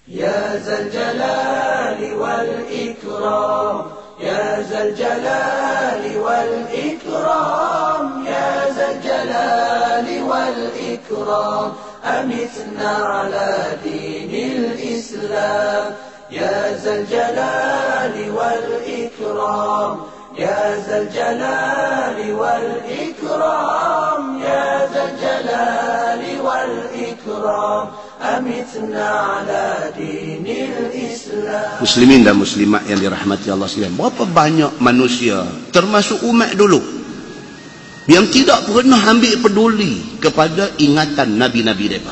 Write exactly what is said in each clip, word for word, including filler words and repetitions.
يا ذا الجلال والإكرام يا ذا الجلال والإكرام يا ذا الجلال والإكرام أمتنا على دين الإسلام يا ذا الجلال والإكرام يا ذا الجلال والإكرام يا ذا الجلال والإكرام أمتنا على دين الإسلام. Muslimin dan muslimat yang dirahmati Allah sekalian, berapa banyak manusia termasuk umat dulu yang tidak pernah ambil peduli kepada ingatan nabi-nabi mereka.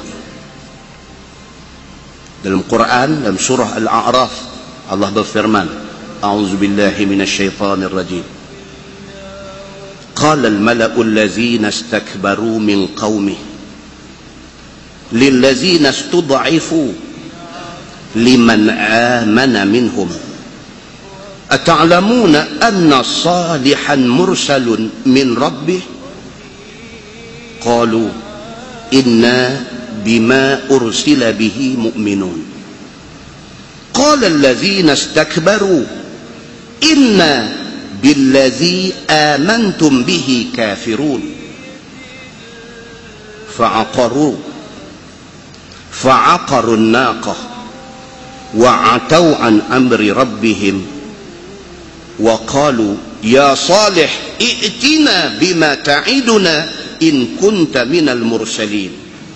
Dalam Quran, dalam surah Al-A'raf, Allah berfirman, A'udzubillahi minasyaitanir rajim. Qala al-mala'u allazina istakbaru min qaumih lillazina istud'ifu liman amana minhum ata'lamuna anna salihan mursalun min rabbih qalu inna bima ursila bihi mu'minun qala allazina istakbaru inna billazi amantum bihi kafirun fa'aqaru fa'aqaru an-naqah wa'atau an amri rabbihim wa qalu ya salih i'tina bima ta'iduna in kunta minal mursalin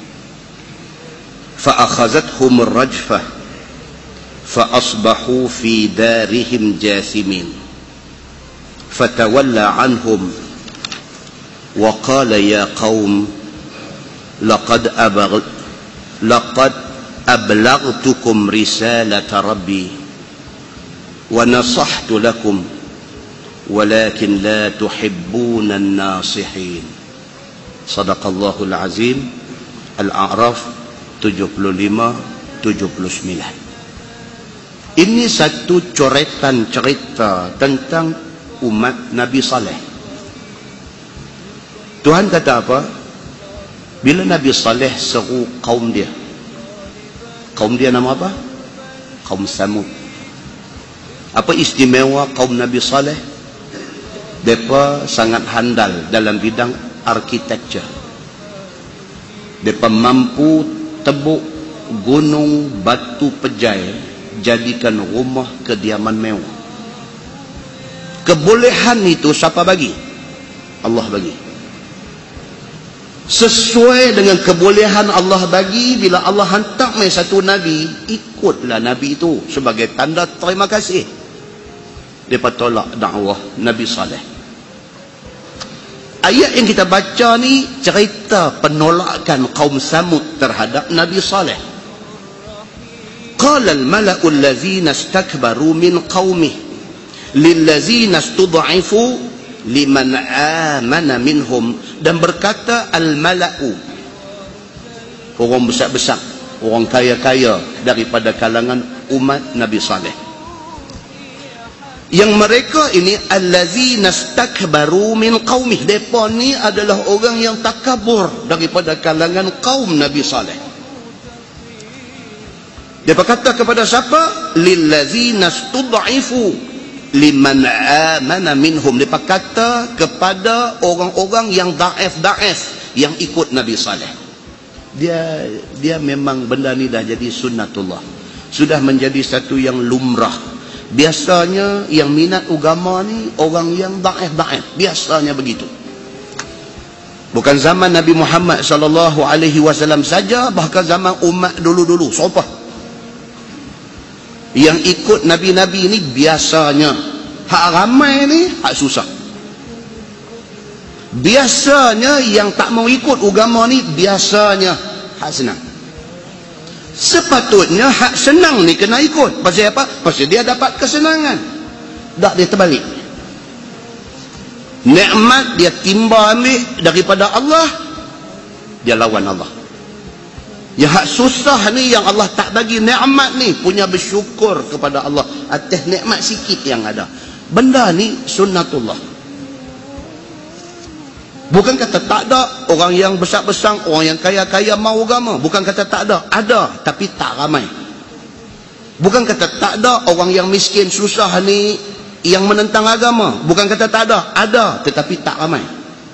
fa'akhazathum ar-rajfah fa'asbahu fi darihim jathimin fatawalla anhum wa qala ya qaum laqad abagh laqad ablaghtukum risalata rabbi wa nasahtu lakum walakin la tuhibbuna an-nasihin. Sadaqallahul azim. Al-A'raf tujuh puluh lima tujuh puluh sembilan. Ini satu coretan cerita tentang umat Nabi Saleh. Tuhan kata apa? Bila Nabi Saleh seru kaum dia, kaum dia nama apa? Kaum Samud. Apa istimewa kaum Nabi Saleh? Mereka sangat handal dalam bidang architecture. Mereka mampu tebuk gunung batu pejai jadikan rumah kediaman mewah. Kebolehan itu siapa bagi? Allah bagi. Sesuai dengan kebolehan Allah bagi, bila Allah hantar mai satu Nabi, ikutlah Nabi itu sebagai tanda terima kasih. Mereka tolak dakwah Nabi Saleh. Ayat yang kita baca ni cerita penolakan kaum Samud terhadap Nabi Saleh. Qala al-mala'u allazina istakbaru min qaumih lillazina istud'ifu liman amana minhum, dan berkata al-mala'u, orang besar-besar, orang kaya-kaya daripada kalangan umat Nabi Saleh, yang mereka ini allazina istakbaru min qaumih, depa ni adalah orang yang takabur daripada kalangan kaum Nabi Saleh. Depa kata kepada siapa? Lillazina istud'ifu liman amana minhum. Mereka kata kepada orang-orang yang daif-daif yang ikut Nabi Saleh. Dia dia memang benda ni dah jadi sunnatullah, sudah menjadi satu yang lumrah. Biasanya yang minat agama ni orang yang daif-daif, biasanya begitu. Bukan zaman Nabi Muhammad sallallahu alaihi wasallam saja, bahkan zaman umat dulu-dulu. Siapa yang ikut Nabi-Nabi ni biasanya hak ramai ni hak susah. Biasanya yang tak mau ikut agama ni biasanya hak senang. Sepatutnya hak senang ni kena ikut. Pasal apa? Pasal dia dapat kesenangan. Tak, dia terbalik. Nikmat dia timba ambil daripada Allah, dia lawan Allah. Ya, hak susah ni yang Allah tak bagi nikmat ni, punya bersyukur kepada Allah atas nikmat sikit yang ada. Benda ni sunnatullah. Bukan kata tak ada orang yang besar-besar, orang yang kaya-kaya mau agama. Bukan kata tak ada, ada, tapi tak ramai. Bukan kata tak ada orang yang miskin susah ni yang menentang agama. Bukan kata tak ada, ada, tetapi tak ramai.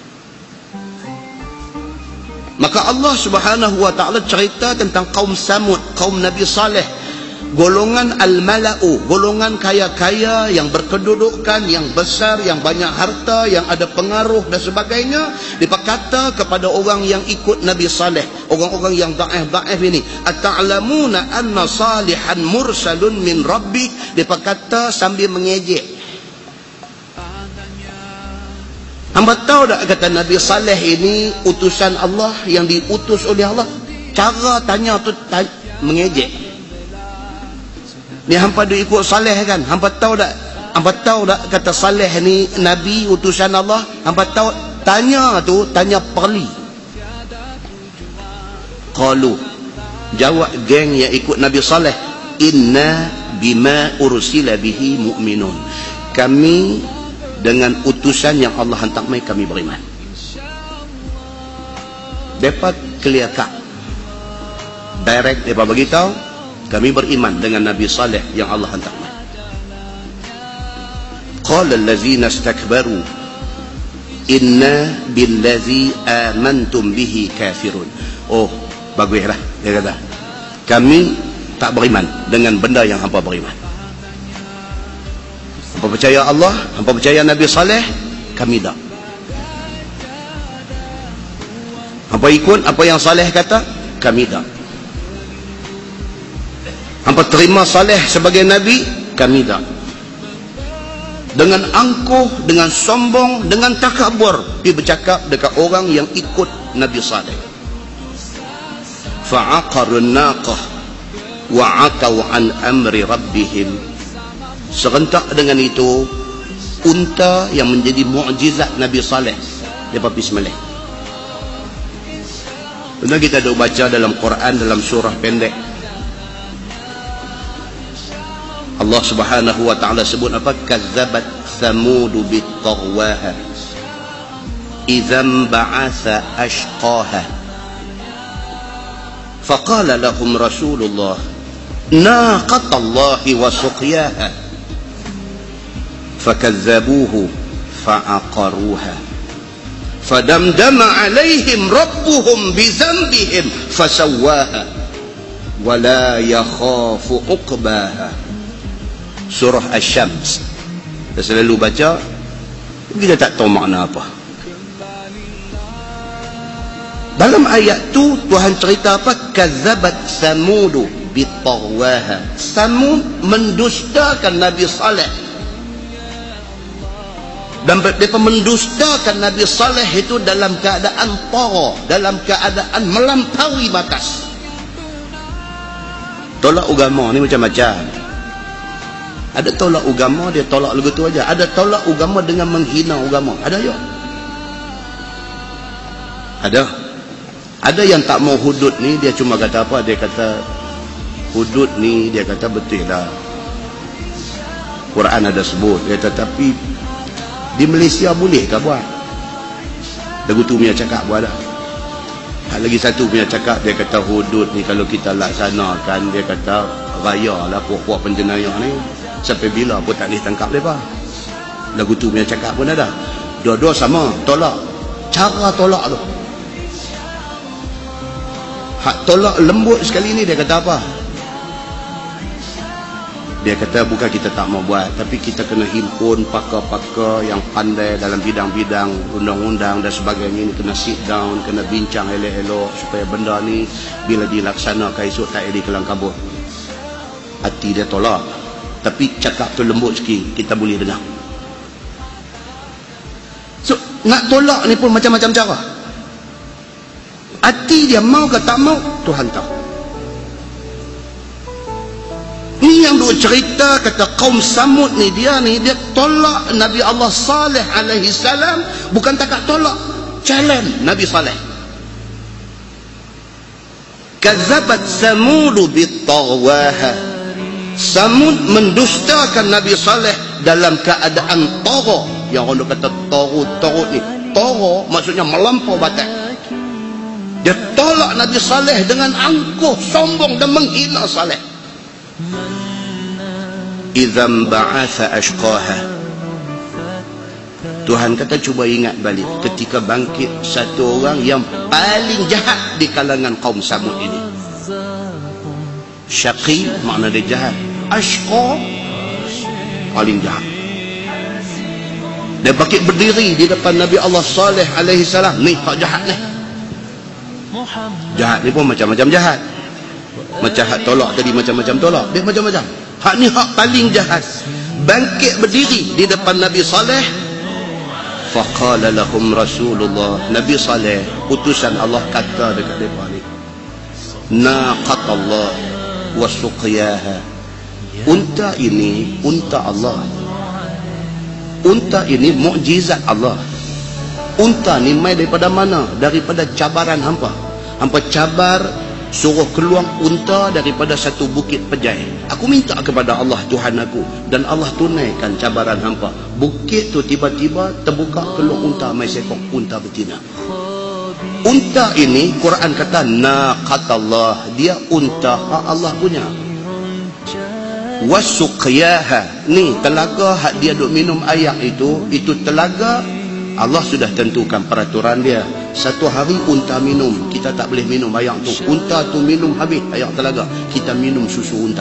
Maka Allah Subhanahu wa taala cerita tentang kaum Samud, kaum Nabi Saleh, golongan al-mala'u, golongan kaya-kaya yang berkedudukan, yang besar, yang banyak harta, yang ada pengaruh dan sebagainya. Dia kata kepada orang yang ikut Nabi Saleh, orang-orang yang daif-daif ini, ata'lamuna anna salihan mursalun min rabbik. Dia kata sambil mengejek, hamba tahu tak, kata Nabi Saleh ini utusan Allah, yang diutus oleh Allah. Cara tanya tu tanya, mengejek. Ni hampa dia ikut Saleh kan? Hampa tahu tak? Hampa tahu tak kata Saleh ni Nabi utusan Allah? Hampa tahu? Tanya tu tanya perli. Qalu, jawab geng yang ikut Nabi Saleh, inna bima ursila bihi mu'minun. Kami dengan utusan yang Allah hantar mai kami beriman. Depa clear cut, direct depa beritahu kami beriman dengan Nabi Saleh yang Allah hantar mai. Qala allazina istakbaru inna billazi amantum bihi kafirun. Oh, baguslah dia kata, kami tak beriman dengan benda yang hangpa beriman. Hampa percaya Allah, hampa percaya Nabi Saleh, kami tak. Hampa ikut apa yang Saleh kata, kami tak. Hampa terima Saleh sebagai Nabi, kami tak. Dengan angkuh, dengan sombong, dengan takabur, dia bercakap dekat orang yang ikut Nabi Saleh. Fa'aqarun naqah wa'atau an amri rabbihim. Serentak dengan itu, unta yang menjadi mukjizat Nabi Saleh, dia pergi sembelih. Benar kita ada baca dalam Quran, dalam surah pendek, Allah Subhanahu wa taala sebut apa? Kazzabat Thamud bit-taghwaha idzam ba'atha ashqaha faqala lahum Rasulullah naqatallahi wa suqyaha fakazzabuhu fa'aqaruha fadamdama alaihim rabbuhum bizambihim fasawwaha wala yakhafu uqbaha. Surah Asy-Syams. Kita selalu baca, kita tak tahu makna apa. Dalam ayat tu Tuhan cerita apa? Kazzabat Samudu bit-taghwaha. Samud mendustakan Nabi Saleh. Dan mereka mendustakan Nabi Saleh itu dalam keadaan tagha, dalam keadaan melampaui batas. Tolak agama ni macam-macam. Ada tolak agama, dia tolak lagu tu aja. Ada tolak agama dengan menghina agama. Ada ya? Ada. Ada yang tak mau hudud ni, dia cuma kata apa? Dia kata hudud ni, dia kata betul lah, Quran ada sebut. Dia kata tapi di Malaysia boleh ke buat? Lagu tu punya cakap buat dah. Lagi satu punya cakap, dia kata hudud ni kalau kita laksanakan, dia kata raya lah puak-puak penjenayah ni, sampai bila pun tak boleh tangkap mereka. Lagu tu punya cakap pun ada. Dua-dua sama, tolak. Cara tolak tu, hak tolak lembut sekali ni, dia kata apa? Dia kata bukan kita tak mau buat, tapi kita kena himpun pakar-pakar yang pandai dalam bidang-bidang undang-undang dan sebagainya ni, kena sit down, kena bincang elok-elok supaya benda ni bila dilaksanakan esok tak ada kelang kabut. Hati dia tolak, tapi cakap tu lembut sikit, kita boleh dengar. So nak tolak ni pun macam-macam cara. Hati dia mau ke tak mau, Tuhan tahu. Ni yang duk cerita, kata kaum Samud ni, dia ni dia tolak Nabi Allah Saleh alaihi salam, bukan takat tolak, challenge Nabi Saleh. Kazzabat Samudu bit-taghwaha. Samud mendustakan Nabi Saleh dalam keadaan tagha. Yang orang kata tarut-tarut ni, tagha maksudnya melampau batas. Dia tolak Nabi Saleh dengan angkuh, sombong dan menghina Saleh. idzam ba'atha ashqaha. Tuhan kata cuba ingat balik ketika bangkit satu orang yang paling jahat di kalangan kaum Samud ini. Syaqi makna dia jahat, ashqa paling jahat. Dia bangkit berdiri di depan Nabi Allah Saleh alaihi salam. Ni hak jahat ni. Jahat ni pun macam-macam jahat. Macam hak tolak tadi macam-macam tolak. Dia macam-macam. Hak ni hak paling jahat. Bangkit berdiri di depan Nabi Saleh. Faqala lahum Rasulullah, Nabi Saleh utusan Allah kata dekat mereka ni, naqatallah wa suqiyaha. Unta ini unta Allah. Unta ini mukjizat Allah. Unta ni mai daripada mana? Daripada cabaran hampa. Hampa cabar suruh keluar unta daripada satu bukit pejai. Aku minta kepada Allah Tuhan aku, dan Allah tunaikan cabaran hampa. Bukit tu tiba-tiba terbuka, keluar unta mai seekor unta betina. Unta ini Quran kata naqatallah, dia unta hak Allah punya. Wasuqiyaha, ni telaga hak dia duk minum air itu, itu telaga Allah sudah tentukan peraturan dia. Satu hari unta minum, kita tak boleh minum air tu. Unta tu minum habis air telaga, kita minum susu unta.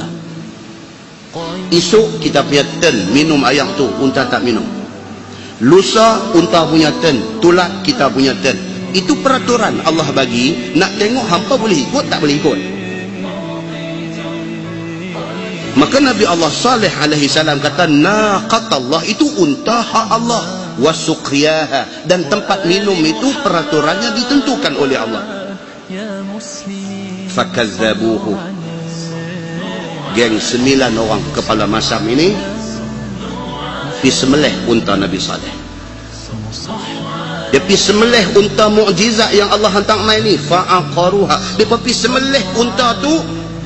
Esok kita punya turn minum air tu, unta tak minum. Lusa unta punya turn, tulak kita punya turn. Itu peraturan Allah bagi. Nak tengok hampa boleh ikut tak boleh ikut. Maka Nabi Allah Saleh alaihi salam kata naqatallah, itu unta hak Allah. Wasuqiyaha, dan tempat minum itu peraturannya ditentukan oleh Allah. Fakazzabuhu, geng sembilan orang kepala masam ini pi semelih unta Nabi Saleh. Dia pi semelih unta mukjizat yang Allah hantar mai ni, fa'aqaruha. Dia pi semelih unta tu,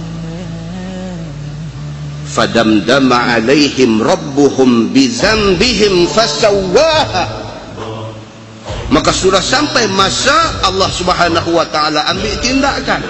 fadamdama alaihim rabbuhum bizambihim fasawwaha. Maka sudah sampai masa Allah Subhanahu wa taala ambil tindakan.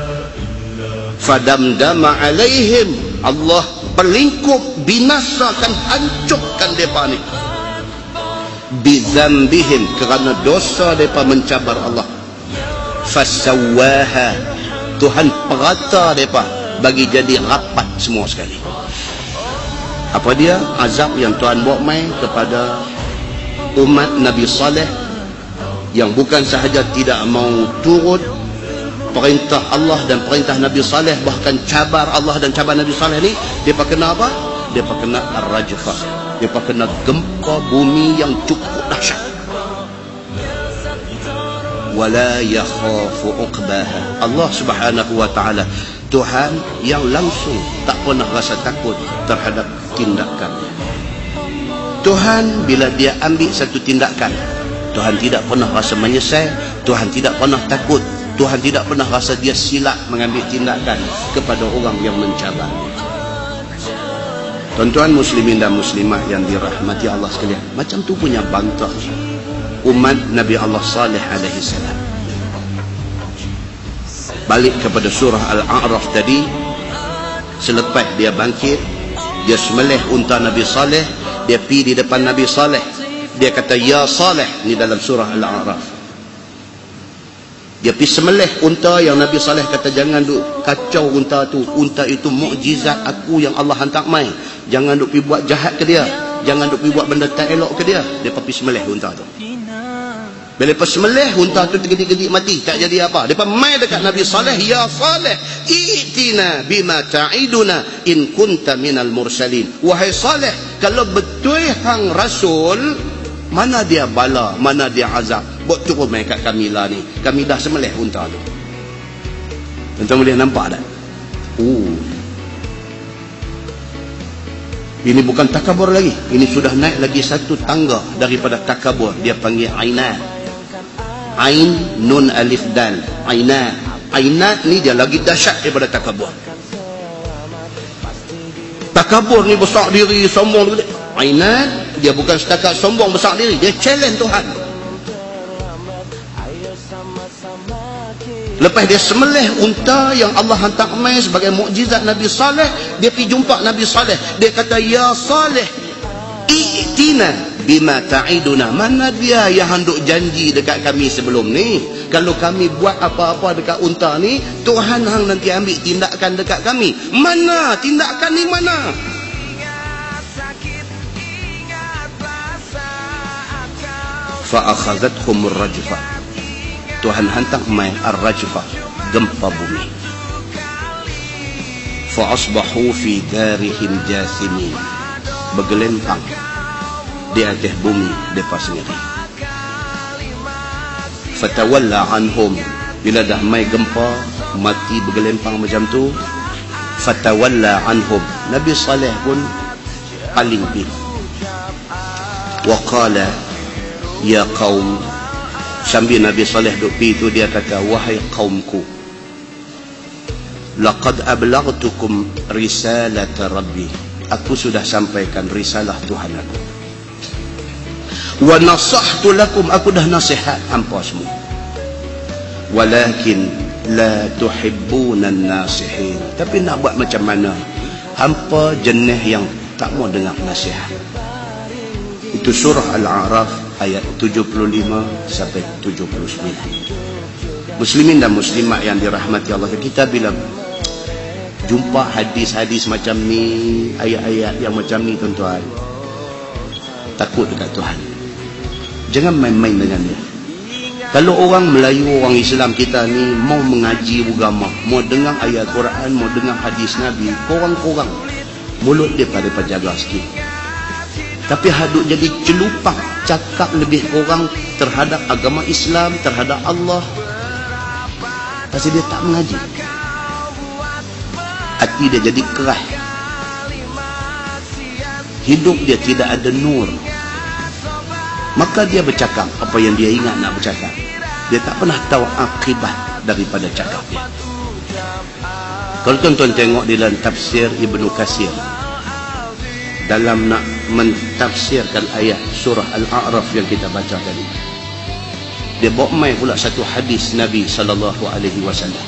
Fadamdama alaihim, Allah pelingkup, binasakan, hancurkan mereka ni. Bizambihim, kerana dosa mereka mencabar Allah. Fasawwaha, Tuhan perata mereka bagi jadi rapat semua sekali. Apa dia? Azab yang Tuhan bawa mai kepada umat Nabi Saleh, yang bukan sahaja tidak mau turut perintah Allah dan perintah Nabi Saleh, bahkan cabar Allah dan cabar Nabi Saleh ni, dia kena apa? Dia kena ar-rajfah. Dia kena gempa bumi yang cukup dahsyat. Wala yakhafu uqbaha. Allah Subhanahu wa taala Tuhan yang langsung tak pernah rasa takut terhadap tindakannya. Tuhan bila dia ambil satu tindakan, Tuhan tidak pernah rasa menyesal, Tuhan tidak pernah takut, Tuhan tidak pernah rasa dia silap mengambil tindakan kepada orang yang mencabar. Tuan-tuan muslimin dan muslimah yang dirahmati Allah sekalian, macam tu punya bantah umat Nabi Allah Saleh alaihi salam. Balik kepada surah Al-A'raf tadi, selepas dia bangkit, dia semelih unta Nabi Saleh, dia pergi di depan Nabi Saleh, dia kata ya Saleh, ni dalam surah Al-A'raf. Dia pergi semelih unta yang Nabi Saleh kata jangan duk kacau unta tu, unta itu mukjizat aku yang Allah hantar mai, jangan duk pergi buat jahat ke dia, jangan duk pergi buat benda tak elok ke dia. Dia pergi semelih unta tu. Bila lepas semelih, unta tu tergedik-gedik mati, tak jadi apa. Lepas mai dekat Nabi Saleh, ya Saleh, i'tina bima ta'iduna in kunta minal mursalin. Wahai Saleh, kalau betul hang rasul, mana dia bala, mana dia azab, buat turun mai kat kami lah ni. Kami dah semelih unta tu. Tuan-tuan boleh nampak tak? Oh, ini bukan takabur lagi, ini sudah naik lagi satu tangga daripada takabur. Dia panggil ainat. Ain, nun, alif, dal. Ainat. Ainat ni dia lagi dahsyat daripada takabur. Takabur ni besar diri, sombong. Ainat, dia bukan setakat sombong besar diri, dia challenge Tuhan. Lepas dia semelih unta yang Allah hantar mai sebagai mukjizat Nabi Saleh, Dia pergi jumpa Nabi Saleh. Dia kata, ya Saleh, i'tina bima ta'iduna. Mana dia yang handuk janji dekat kami sebelum ni? Kalau kami buat apa-apa dekat unta ni, Tuhan hang nanti ambil tindakan dekat kami. Mana tindakan ni, mana? Fa'akhadhathum ar-rajfa. Tuhan hantar mai ar-rajfa, gempa bumi. Fa'asbahu fi darihim jasimin. Bergelempang di atas bumi mereka sendiri. Fatawalla anhum. Bila dah mai gempa, mati bergelempang macam tu, fatawalla anhum. Nabi Saleh pun paling pi. Wa qala ya qaum. Sambil Nabi Saleh duk pi tu, dia kata, wahai kaumku, laqad ablaghtukum risalata rabbi. Aku sudah sampaikan risalah Tuhan aku. Wa nasahtu lakum. Aku dah nasihat hampa semua. Walakin la tuhibbuna an-nasihin. Tapi nak buat macam mana? Hampa jenis yang tak mau dengar nasihat. Itu surah Al-A'raf ayat tujuh puluh lima sampai tujuh puluh sembilan. Muslimin dan muslimat yang dirahmati Allah, kita bila jumpa hadis-hadis macam ni, ayat-ayat yang macam ni, tuan-tuan, takut dekat Tuhan. Jangan main-main dengan dia. Kalau orang Melayu, orang Islam kita ni mau mengaji agama, mau dengar ayat Quran, mau dengar hadis Nabi, korang-korang mulut dia pada jaga sikit. Tapi hadut jadi celupak cakap lebih kurang terhadap agama Islam, terhadap Allah, pasal dia tak mengaji. Hati dia jadi keras, hidup dia tidak ada nur. Maka dia bercakap apa yang dia ingat nak bercakap. Dia tak pernah tahu akibat daripada cakap dia. Kalau tuan-tuan tengok di dalam tafsir Ibnu Katsir, dalam nak mentafsirkan ayat surah Al-A'raf yang kita baca tadi, dia bawa mai pula satu hadis Nabi sallallahu alaihi wasallam.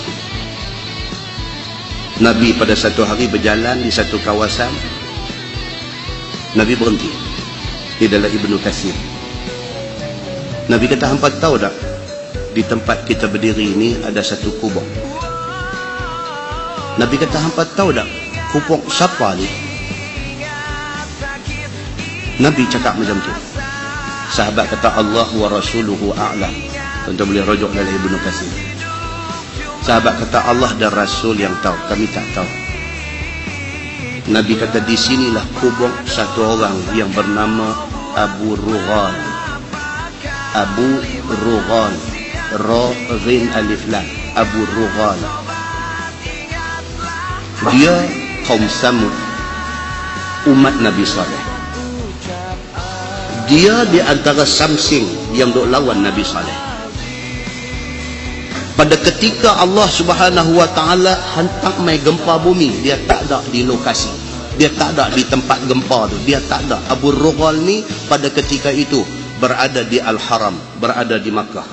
Nabi pada satu hari berjalan di satu kawasan. Nabi berhenti di dalam Ibnu Katsir. Nabi kata, hampa tahu tak, di tempat kita berdiri ini ada satu kubur. Nabi kata, hampa tahu tak kubur siapa ni? Nabi cakap macam tu. Sahabat kata, Allah wa rasuluhu a'lam. Tuan-tuan boleh rujuk dalam Ibnu Katsir. Sahabat kata, Allah dan Rasul yang tahu, kami tak tahu. Nabi kata, di sinilah kubur satu orang yang bernama Abu Rughal. Abu Rughal, Ra Ghin Alif Lam. Abu Rughal. Dia kaum Samud, umat Nabi Saleh. Dia di antara Samsing yang duk lawan Nabi Saleh. Pada ketika Allah Subhanahu wa taala hantar mai gempa bumi, dia tak ada di lokasi. Dia tak ada di tempat gempa tu. Dia tak ada. Abu Rughal ni pada ketika itu berada di Al-Haram, berada di Makkah.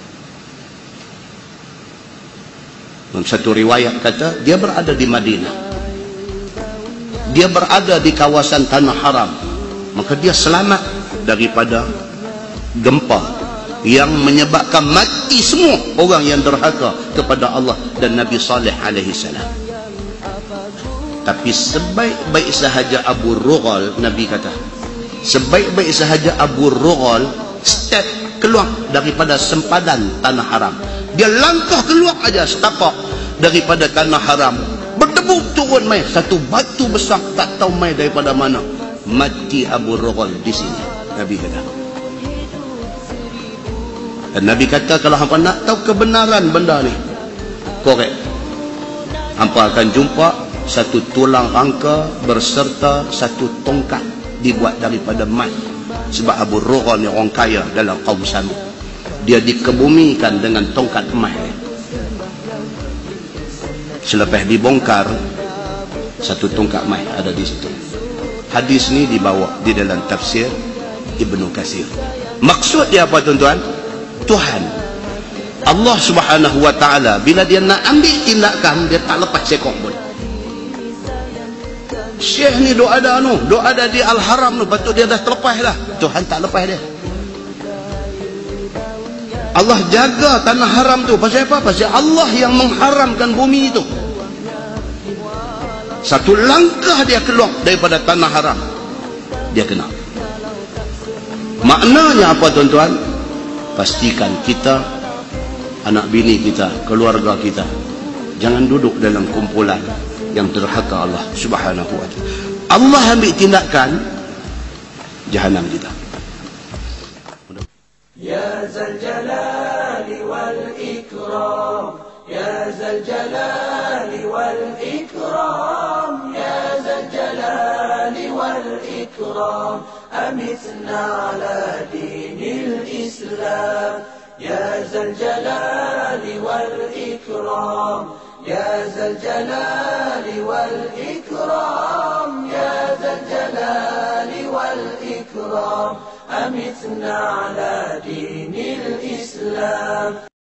Dan satu riwayat kata dia berada di Madinah. Dia berada di kawasan Tanah Haram. Maka dia selamat daripada gempa yang menyebabkan mati semua orang yang derhaka kepada Allah dan Nabi Saleh alaihi salam. Tapi sebaik-baik sahaja Abu Rughal, Nabi kata, sebaik-baik sahaja Abu Rughal step keluar daripada sempadan Tanah Haram. Dia langkah keluar aja setapak daripada Tanah Haram, berdebu turun mai satu batu besar, tak tahu mai daripada mana. Mati Abu Rughal di sini, Nabi kata. Dan Nabi kata, kalau hampa nak tahu kebenaran benda ni, korek, hampa akan jumpa satu tulang rangka berserta satu tongkat dibuat daripada emas. Sebab Abu Rughal ni orang kaya dalam kaum Samud. Dia dikebumikan dengan tongkat emas. Selepas dibongkar, satu tongkat emas ada di situ. Hadis ni dibawa di dalam tafsir Ibnu Katsir. Maksud dia apa, tuan-tuan? Tuhan Allah Subhanahu wa taala bila dia nak ambil tindakan, dia tak lepas sekok pun. Syekh ni duk ada anu, duk ada di Al-Haram tu, patut dia dah terlepas dah. Tuhan tak lepas dia. Allah jaga tanah haram tu. Pasal apa? Pasal Allah yang mengharamkan bumi itu. Satu langkah dia keluar daripada tanah haram, dia kena. Maknanya apa tuan-tuan? Pastikan kita, anak bini kita, keluarga kita, jangan duduk dalam kumpulan yang derhaka Allah Subhanahu wa ta'ala. Allah ambil tindakan, jahanam kita. Ya Zal Jalali wal Ikram, Ya Zal Jalali wal Ikram, Ya Zal Jalali wal Ikram, amitna ala dinil Islam. Ya Zal Jalali wal Ikram, Ya Zal Jalali wal Ikram, Ya Zal Jalali wal Ikram, amitna ala dinil Islam.